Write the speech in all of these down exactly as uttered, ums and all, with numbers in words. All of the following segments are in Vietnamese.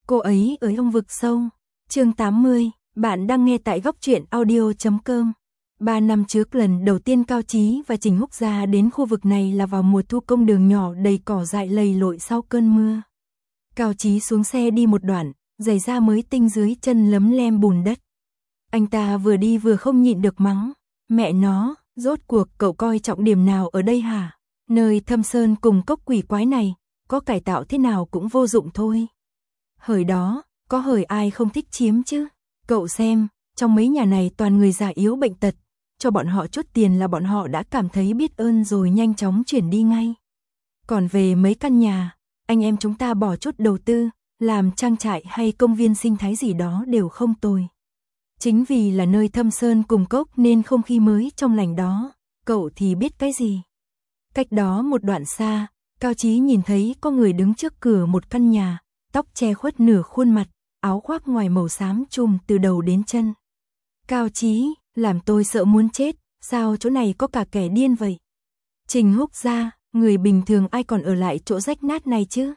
Cô ấy ở trong vực sâu. Chương tám mươi, bạn đang nghe tại góc truyện audio chấm com. Ba năm trước lần đầu tiên Cao Chí và Trình Húc Gia đến khu vực này là vào mùa thu, công đường nhỏ đầy cỏ dại lầy lội sau cơn mưa. Cao Chí xuống xe đi một đoạn, giày da mới tinh dưới chân lấm lem bùn đất. Anh ta vừa đi vừa không nhịn được mắng, mẹ nó, rốt cuộc cậu coi trọng điểm nào ở đây hả? Nơi thâm sơn cùng cốc quỷ quái này, có cải tạo thế nào cũng vô dụng thôi. Hời đó, có hời ai không thích chiếm chứ? Cậu xem, trong mấy nhà này toàn người già yếu bệnh tật, cho bọn họ chút tiền là bọn họ đã cảm thấy biết ơn rồi nhanh chóng chuyển đi ngay. Còn về mấy căn nhà, anh em chúng ta bỏ chút đầu tư, làm trang trại hay công viên sinh thái gì đó đều không tồi. Chính vì là nơi thâm sơn cùng cốc nên không khí mới trong lành đó, cậu thì biết cái gì. Cách đó một đoạn xa, Cao Chí nhìn thấy có người đứng trước cửa một căn nhà, tóc che khuất nửa khuôn mặt, áo khoác ngoài màu xám trùm từ đầu đến chân. Cao Chí, làm tôi sợ muốn chết, sao chỗ này có cả kẻ điên vậy? Trình Húc Gia, người bình thường ai còn ở lại chỗ rách nát này chứ?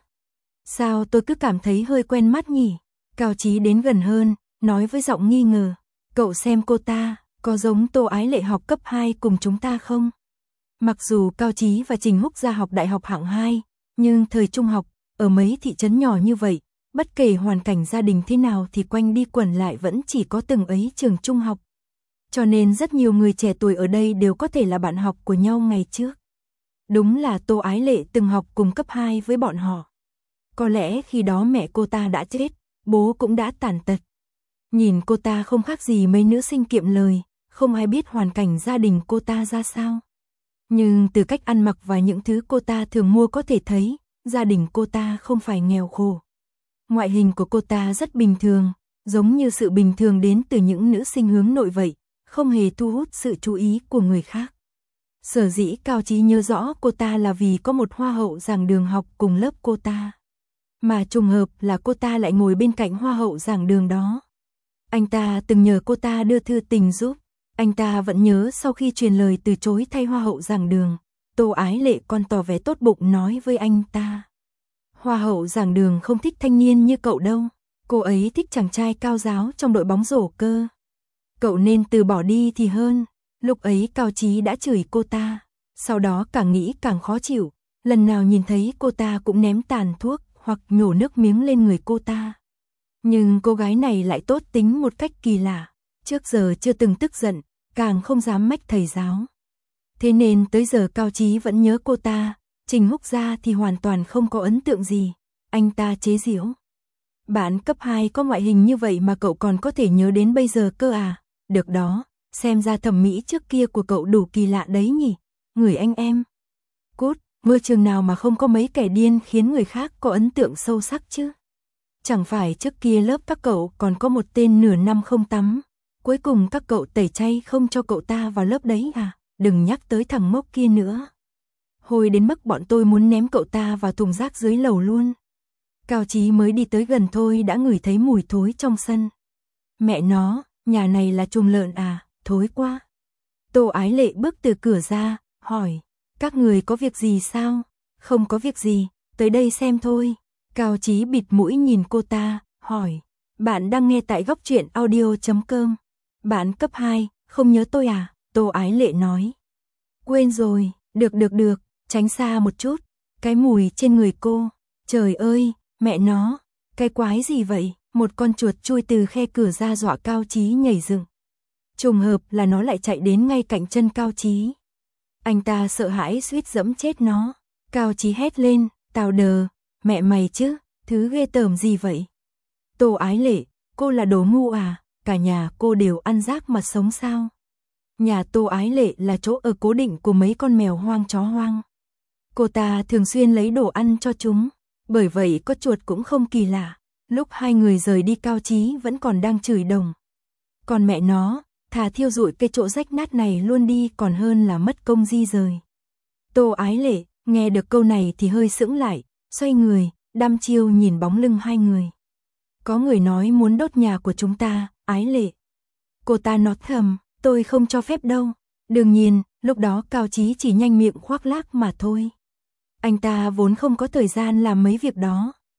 Sao tôi cứ cảm thấy hơi quen mắt nhỉ? Cao Chí đến gần hơn, nói với giọng nghi ngờ, cậu xem cô ta, có giống Tô Ái Lệ học cấp hai cùng chúng ta không? Mặc dù Cao Chí và Trình Húc Gia học đại học hạng hai, nhưng thời trung học, ở mấy thị trấn nhỏ như vậy, bất kể hoàn cảnh gia đình thế nào thì quanh đi quẩn lại vẫn chỉ có từng ấy trường trung học. Cho nên rất nhiều người trẻ tuổi ở đây đều có thể là bạn học của nhau ngày trước. Đúng là Tô Ái Lệ từng học cùng cấp hai với bọn họ. Có lẽ khi đó mẹ cô ta đã chết, bố cũng đã tàn tật. Nhìn cô ta không khác gì mấy nữ sinh kiệm lời, không ai biết hoàn cảnh gia đình cô ta ra sao. Nhưng từ cách ăn mặc và những thứ cô ta thường mua có thể thấy, gia đình cô ta không phải nghèo khổ. Ngoại hình của cô ta rất bình thường, giống như sự bình thường đến từ những nữ sinh hướng nội vậy, không hề thu hút sự chú ý của người khác. Sở dĩ Cao Chí nhớ rõ cô ta là vì có một hoa hậu giảng đường học cùng lớp cô ta. Mà trùng hợp là cô ta lại ngồi bên cạnh hoa hậu giảng đường đó. Anh ta từng nhờ cô ta đưa thư tình giúp. Anh ta vẫn nhớ sau khi truyền lời từ chối thay hoa hậu giảng đường, Tô Ái Lệ còn tỏ vẻ tốt bụng nói với anh ta. Hoa hậu giảng đường không thích thanh niên như cậu đâu, cô ấy thích chàng trai cao giáo trong đội bóng rổ cơ. Cậu nên từ bỏ đi thì hơn. Lúc ấy Cao Chí đã chửi cô ta, sau đó càng nghĩ càng khó chịu, lần nào nhìn thấy cô ta cũng ném tàn thuốc hoặc nhổ nước miếng lên người cô ta. Nhưng cô gái này lại tốt tính một cách kỳ lạ, trước giờ chưa từng tức giận, càng không dám mách thầy giáo. Thế nên tới giờ Cao Chí vẫn nhớ cô ta. Trình Húc Gia thì hoàn toàn không có ấn tượng gì. Anh ta chế giễu. Bạn cấp hai có ngoại hình như vậy mà cậu còn có thể nhớ đến bây giờ cơ à? Được đó, xem ra thẩm mỹ trước kia của cậu đủ kỳ lạ đấy nhỉ. Người anh em. Cút, môi trường nào mà không có mấy kẻ điên khiến người khác có ấn tượng sâu sắc chứ? Chẳng phải trước kia lớp các cậu còn có một tên nửa năm không tắm. Cuối cùng các cậu tẩy chay không cho cậu ta vào lớp đấy à? Đừng nhắc tới thằng ngốc kia nữa. Hồi đến mức bọn tôi muốn ném cậu ta vào thùng rác dưới lầu luôn. Cao Chí mới đi tới gần thôi đã ngửi thấy mùi thối trong sân. Mẹ nó, nhà này là chuồng lợn à, thối quá. Tô Ái Lệ bước từ cửa ra, hỏi, các người có việc gì sao? Không có việc gì, tới đây xem thôi. Cao Chí bịt mũi nhìn cô ta, hỏi, bạn đang nghe tại góc truyện audio chấm com. Bạn cấp hai, không nhớ tôi à? Tô Ái Lệ nói. Quên rồi, được được được. Tránh xa một chút, cái mùi trên người cô, trời ơi, mẹ nó, cái quái gì vậy? Một con chuột chui từ khe cửa ra dọa Cao Chí nhảy dựng. Trùng hợp là nó lại chạy đến ngay cạnh chân Cao Chí. Anh ta sợ hãi suýt dẫm chết nó. Cao Chí hét lên, tào đờ, mẹ mày chứ, thứ ghê tởm gì vậy? Tô Ái Lệ, cô là đồ ngu à, cả nhà cô đều ăn rác mà sống sao? Nhà Tô Ái Lệ là chỗ ở cố định của mấy con mèo hoang chó hoang. Cô ta thường xuyên lấy đồ ăn cho chúng, bởi vậy có chuột cũng không kỳ lạ. Lúc hai người rời đi Cao Chí vẫn còn đang chửi đồng. Còn mẹ nó, thà thiêu rụi cái chỗ rách nát này luôn đi còn hơn là mất công di rời. Tô Ái Lệ, nghe được câu này thì hơi sững lại, xoay người, đăm chiêu nhìn bóng lưng hai người. Có người nói muốn đốt nhà của chúng ta, Ái Lệ. Cô ta nói thầm, tôi không cho phép đâu. Đương nhiên, lúc đó Cao Chí chỉ nhanh miệng khoác lác mà thôi. Anh ta vốn không có thời gian làm mấy việc đó.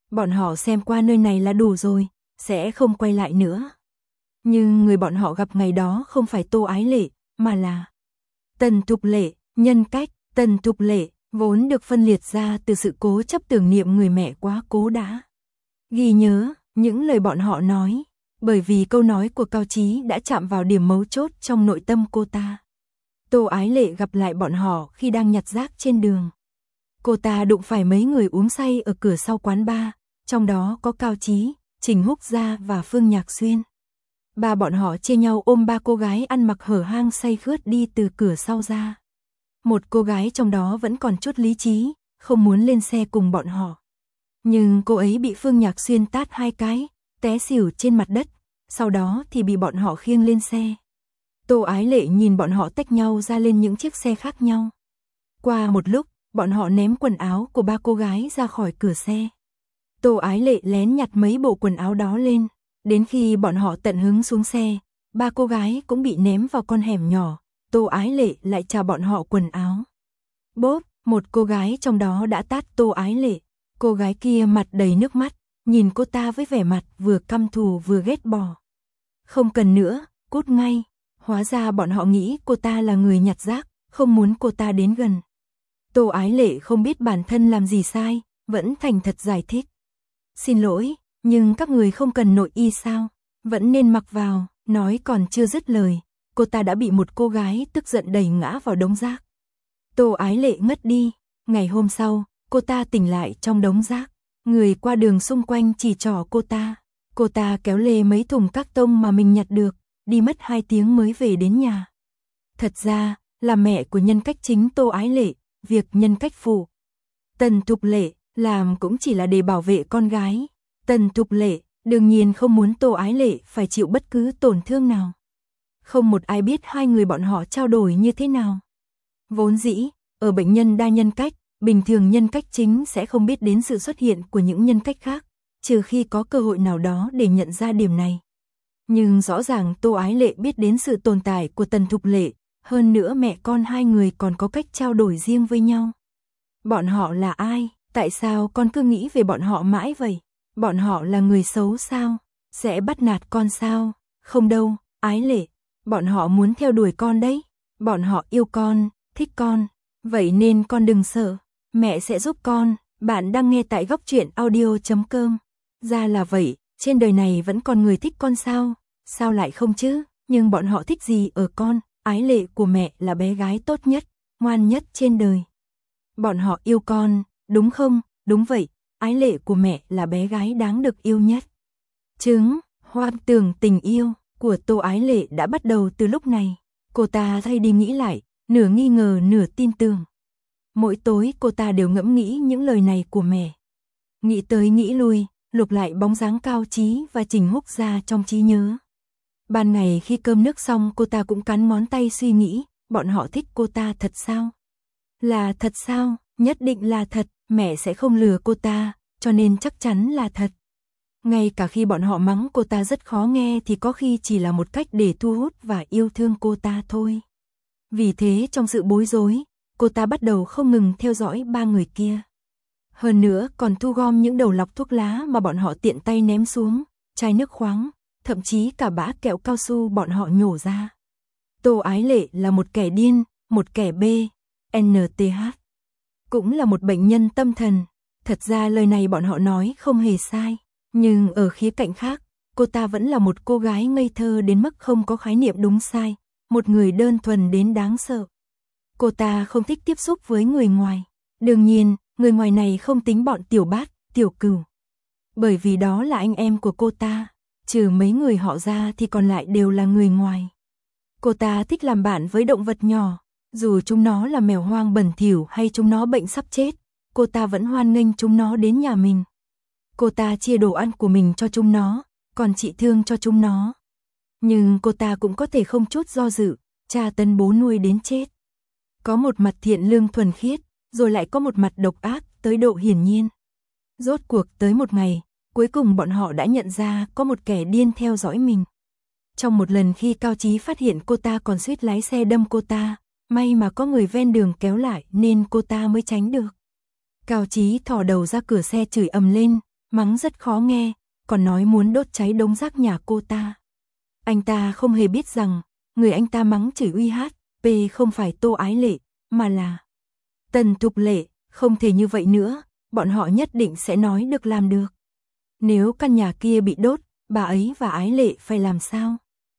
Bọn họ xem qua nơi này là đủ rồi, sẽ không quay lại nữa. Nhưng người bọn họ gặp ngày đó không phải Tô Ái Lệ, mà là Tần Thục Lệ. Nhân cách Tần Thục Lệ vốn được phân liệt ra từ sự cố chấp tưởng niệm người mẹ quá cố đã ghi nhớ những lời bọn họ nói, bởi vì câu nói của Cao Chí đã chạm vào điểm mấu chốt trong nội tâm cô ta. Tô Ái Lệ gặp lại bọn họ khi đang nhặt rác trên đường. Cô ta đụng phải mấy người uống say ở cửa sau quán bar, trong đó có Cao Chí, Trình Húc Gia và Phương Nhạc Xuyên. Ba bọn họ chia nhau ôm ba cô gái ăn mặc hở hang say khướt đi từ cửa sau ra. Một cô gái trong đó vẫn còn chút lý trí, không muốn lên xe cùng bọn họ. Nhưng cô ấy bị Phương Nhạc Xuyên tát hai cái, té xỉu trên mặt đất, sau đó thì bị bọn họ khiêng lên xe. Tô Ái Lệ nhìn bọn họ tách nhau ra lên những chiếc xe khác nhau. Qua một lúc, bọn họ ném quần áo của ba cô gái ra khỏi cửa xe. Tô Ái Lệ lén nhặt mấy bộ quần áo đó lên, đến khi bọn họ tận hứng xuống xe, ba cô gái cũng bị ném vào con hẻm nhỏ. Tô Ái Lệ lại chào bọn họ quần áo. Bốp, một cô gái trong đó đã tát Tô Ái Lệ. Cô gái kia mặt đầy nước mắt, nhìn cô ta với vẻ mặt vừa căm thù vừa ghét bỏ. Không cần nữa, cút ngay. Hóa ra bọn họ nghĩ cô ta là người nhặt rác, không muốn cô ta đến gần. Tô Ái Lệ không biết bản thân làm gì sai, vẫn thành thật giải thích. Xin lỗi, nhưng các người không cần nội y sao? Vẫn nên mặc vào. Nói còn chưa dứt lời, cô ta đã bị một cô gái tức giận đẩy ngã vào đống rác. Tô Ái Lệ ngất đi. Ngày hôm sau, cô ta tỉnh lại trong đống rác. Người qua đường xung quanh chỉ trỏ cô ta. Cô ta kéo lê mấy thùng các tông mà mình nhặt được, đi mất hai tiếng mới về đến nhà. Thật ra, là mẹ của nhân cách chính Tô Ái Lệ, việc nhân cách phụ Tần Thục Lệ làm cũng chỉ là để bảo vệ con gái. Tần Thục Lệ đương nhiên không muốn Tô Ái Lệ phải chịu bất cứ tổn thương nào. Không một ai biết hai người bọn họ trao đổi như thế nào. Vốn dĩ, ở bệnh nhân đa nhân cách, bình thường nhân cách chính sẽ không biết đến sự xuất hiện của những nhân cách khác, trừ khi có cơ hội nào đó để nhận ra điểm này. Nhưng rõ ràng Tô Ái Lệ biết đến sự tồn tại của Tần Thục Lệ, hơn nữa mẹ con hai người còn có cách trao đổi riêng với nhau. Bọn họ là ai? Tại sao con cứ nghĩ về bọn họ mãi vậy? Bọn họ là người xấu sao? Sẽ bắt nạt con sao? Không đâu, Ái Lệ. Bọn họ muốn theo đuổi con đấy. Bọn họ yêu con, thích con. Vậy nên con đừng sợ. Mẹ sẽ giúp con. Bạn đang nghe tại góc truyện audio chấm com. Ra là vậy, trên đời này vẫn còn người thích con sao? Sao lại không chứ? Nhưng bọn họ thích gì ở con? Ái Lệ của mẹ là bé gái tốt nhất, ngoan nhất trên đời. Bọn họ yêu con, đúng không? Đúng vậy, Ái Lệ của mẹ là bé gái đáng được yêu nhất. Trứng, hoang tưởng tình yêu của Tô Ái Lệ đã bắt đầu từ lúc này. Cô ta thay đi nghĩ lại, nửa nghi ngờ nửa tin tưởng. Mỗi tối cô ta đều ngẫm nghĩ những lời này của mẹ. Nghĩ tới nghĩ lui, lục lại bóng dáng Cao Chí và Trình Húc Gia trong trí nhớ. Ban ngày khi cơm nước xong cô ta cũng cắn ngón tay suy nghĩ, bọn họ thích cô ta thật sao? Là thật sao? Nhất định là thật, mẹ sẽ không lừa cô ta, cho nên chắc chắn là thật. Ngay cả khi bọn họ mắng cô ta rất khó nghe thì có khi chỉ là một cách để thu hút và yêu thương cô ta thôi. Vì thế trong sự bối rối, cô ta bắt đầu không ngừng theo dõi ba người kia. Hơn nữa còn thu gom những đầu lọc thuốc lá mà bọn họ tiện tay ném xuống, chai nước khoáng, thậm chí cả bã kẹo cao su bọn họ nhổ ra. Tô Ái Lệ là một kẻ điên, một kẻ B, en tê hát. Cũng là một bệnh nhân tâm thần. Thật ra lời này bọn họ nói không hề sai. Nhưng ở khía cạnh khác, cô ta vẫn là một cô gái ngây thơ đến mức không có khái niệm đúng sai. Một người đơn thuần đến đáng sợ. Cô ta không thích tiếp xúc với người ngoài. Đương nhiên, người ngoài này không tính bọn Tiểu Bát, Tiểu Cửu. Bởi vì đó là anh em của cô ta. Trừ mấy người họ ra thì còn lại đều là người ngoài. Cô ta thích làm bạn với động vật nhỏ. Dù chúng nó là mèo hoang bẩn thỉu hay chúng nó bệnh sắp chết, cô ta vẫn hoan nghênh chúng nó đến nhà mình. Cô ta chia đồ ăn của mình cho chúng nó, còn trị thương cho chúng nó. Nhưng cô ta cũng có thể không chút do dự, tra tấn bố nuôi đến chết. Có một mặt thiện lương thuần khiết, rồi lại có một mặt độc ác tới độ hiển nhiên. Rốt cuộc tới một ngày, cuối cùng bọn họ đã nhận ra có một kẻ điên theo dõi mình. Trong một lần khi Cao Chí phát hiện cô ta còn suýt lái xe đâm cô ta, may mà có người ven đường kéo lại nên cô ta mới tránh được. Cao Chí thò đầu ra cửa xe chửi ầm lên, mắng rất khó nghe, còn nói muốn đốt cháy đống rác nhà cô ta. Anh ta không hề biết rằng, người anh ta mắng chửi uy hát, p không phải Tô Ái Lệ, mà là Tần Thục Lệ. Không thể như vậy nữa, bọn họ nhất định sẽ nói được làm được. Nếu căn nhà kia bị đốt, bà ấy và Ái Lệ phải làm sao?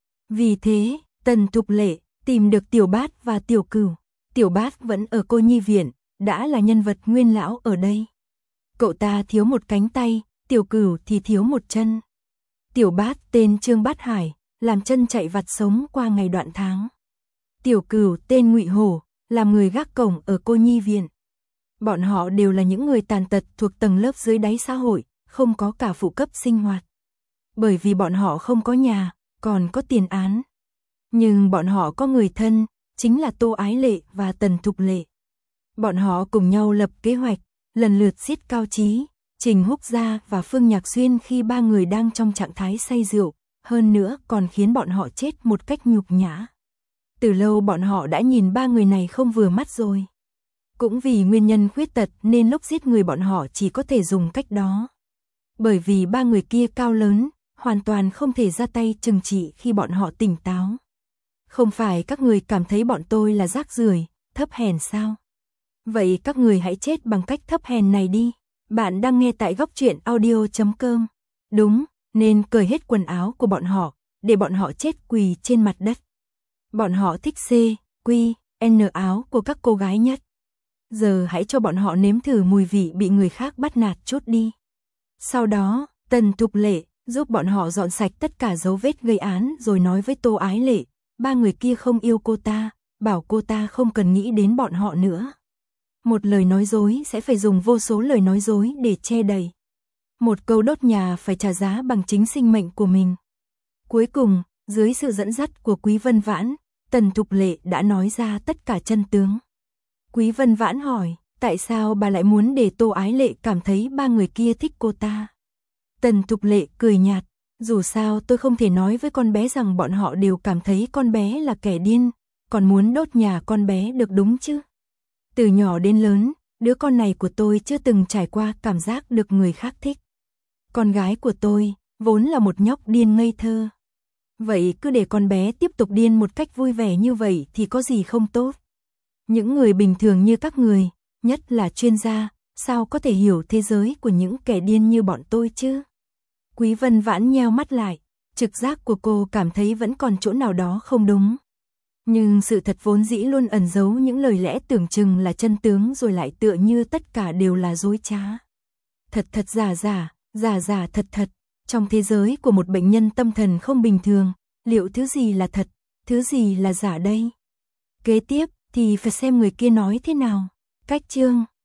Vì thế, Tần Thục Lệ tìm được Tiểu Bát và Tiểu Cửu. Tiểu Bát vẫn ở cô nhi viện, đã là nhân vật nguyên lão ở đây. Cậu ta thiếu một cánh tay, Tiểu Cửu thì thiếu một chân. Tiểu Bát tên Trương Bát Hải, làm chân chạy vặt sống qua ngày đoạn tháng. Tiểu Cửu tên Ngụy Hổ, làm người gác cổng ở cô nhi viện. Bọn họ đều là những người tàn tật thuộc tầng lớp dưới đáy xã hội, không có cả phụ cấp sinh hoạt. Bởi vì bọn họ không có nhà, còn có tiền án. Nhưng bọn họ có người thân, chính là Tô Ái Lệ và Tần Thục Lệ. Bọn họ cùng nhau lập kế hoạch, lần lượt giết Cao Chí, Trình Húc Gia và Phương Nhạc Xuyên khi ba người đang trong trạng thái say rượu, hơn nữa còn khiến bọn họ chết một cách nhục nhã. Từ lâu bọn họ đã nhìn ba người này không vừa mắt rồi. Cũng vì nguyên nhân khuyết tật nên lúc giết người bọn họ chỉ có thể dùng cách đó. Bởi vì ba người kia cao lớn, hoàn toàn không thể ra tay trừng trị khi bọn họ tỉnh táo. Không phải các người cảm thấy bọn tôi là rác rưởi, thấp hèn sao? Vậy các người hãy chết bằng cách thấp hèn này đi. Bạn đang nghe tại góc truyện audio chấm com. Đúng, nên cởi hết quần áo của bọn họ, để bọn họ chết quỳ trên mặt đất. Bọn họ thích C, Q, N áo của các cô gái nhất. Giờ hãy cho bọn họ nếm thử mùi vị bị người khác bắt nạt chút đi. Sau đó, Tần Thục Lệ giúp bọn họ dọn sạch tất cả dấu vết gây án rồi nói với Tô Ái Lệ, ba người kia không yêu cô ta, bảo cô ta không cần nghĩ đến bọn họ nữa. Một lời nói dối sẽ phải dùng vô số lời nói dối để che đậy. Một câu đốt nhà phải trả giá bằng chính sinh mệnh của mình. Cuối cùng, dưới sự dẫn dắt của Quý Vân Vãn, Tần Thục Lệ đã nói ra tất cả chân tướng. Quý Vân Vãn hỏi, tại sao bà lại muốn để Tô Ái Lệ cảm thấy ba người kia thích cô ta? Tần Thục Lệ cười nhạt, dù sao tôi không thể nói với con bé rằng bọn họ đều cảm thấy con bé là kẻ điên, còn muốn đốt nhà con bé được đúng chứ? Từ nhỏ đến lớn, đứa con này của tôi chưa từng trải qua cảm giác được người khác thích. Con gái của tôi, vốn là một nhóc điên ngây thơ. Vậy cứ để con bé tiếp tục điên một cách vui vẻ như vậy thì có gì không tốt? Những người bình thường như các người, nhất là chuyên gia, sao có thể hiểu thế giới của những kẻ điên như bọn tôi chứ? Quý Vân Vãn nheo mắt lại, trực giác của cô cảm thấy vẫn còn chỗ nào đó không đúng. Nhưng sự thật vốn dĩ luôn ẩn giấu những lời lẽ tưởng chừng là chân tướng rồi lại tựa như tất cả đều là dối trá. Thật thật giả giả, giả giả thật thật, trong thế giới của một bệnh nhân tâm thần không bình thường, liệu thứ gì là thật, thứ gì là giả đây? Kế tiếp thì phải xem người kia nói thế nào. Cách chương